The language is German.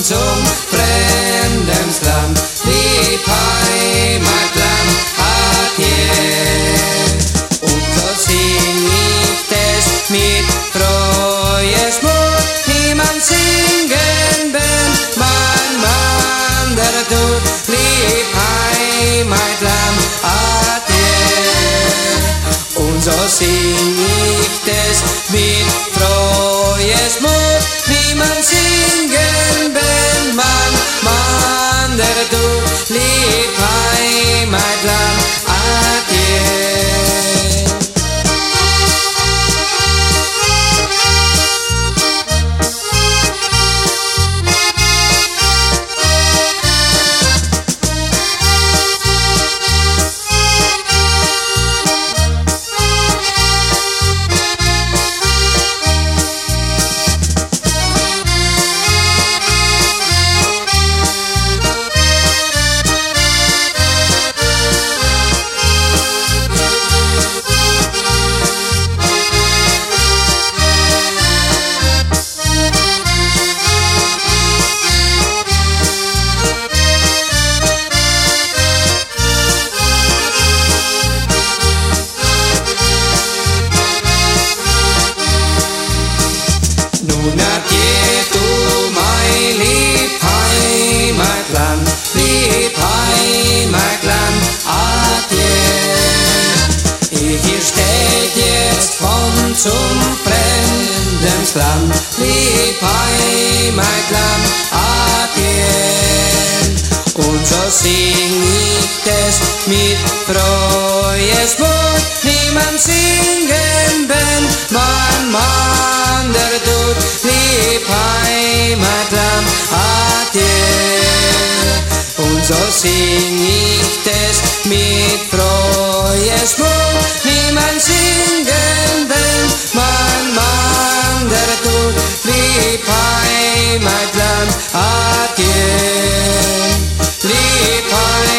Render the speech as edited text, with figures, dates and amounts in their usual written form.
zum Fremdensland, lieb Heimatland, adieu. Und so sing ich das mit treues Mut, wie man singen will, man der tut, lieb Heimatland, adieu. Und so sing ich das mit treues Mut, wie man singen will, man der tut, lieb Heimatland, adieu. Nun adieu, du mein lieb Heimatland, adieu. Hier steht jetzt von zum Fremdensland, lieb Heimatland, adieu. Und so sing ich das mit treues Mut, wie man singen will, man der tut, lieb Heimatland, adieu. Und so sing ich das mit treues Mut, wie man singen will, man der tut, lieb Heimatland, adieu. Lieb Heimatland.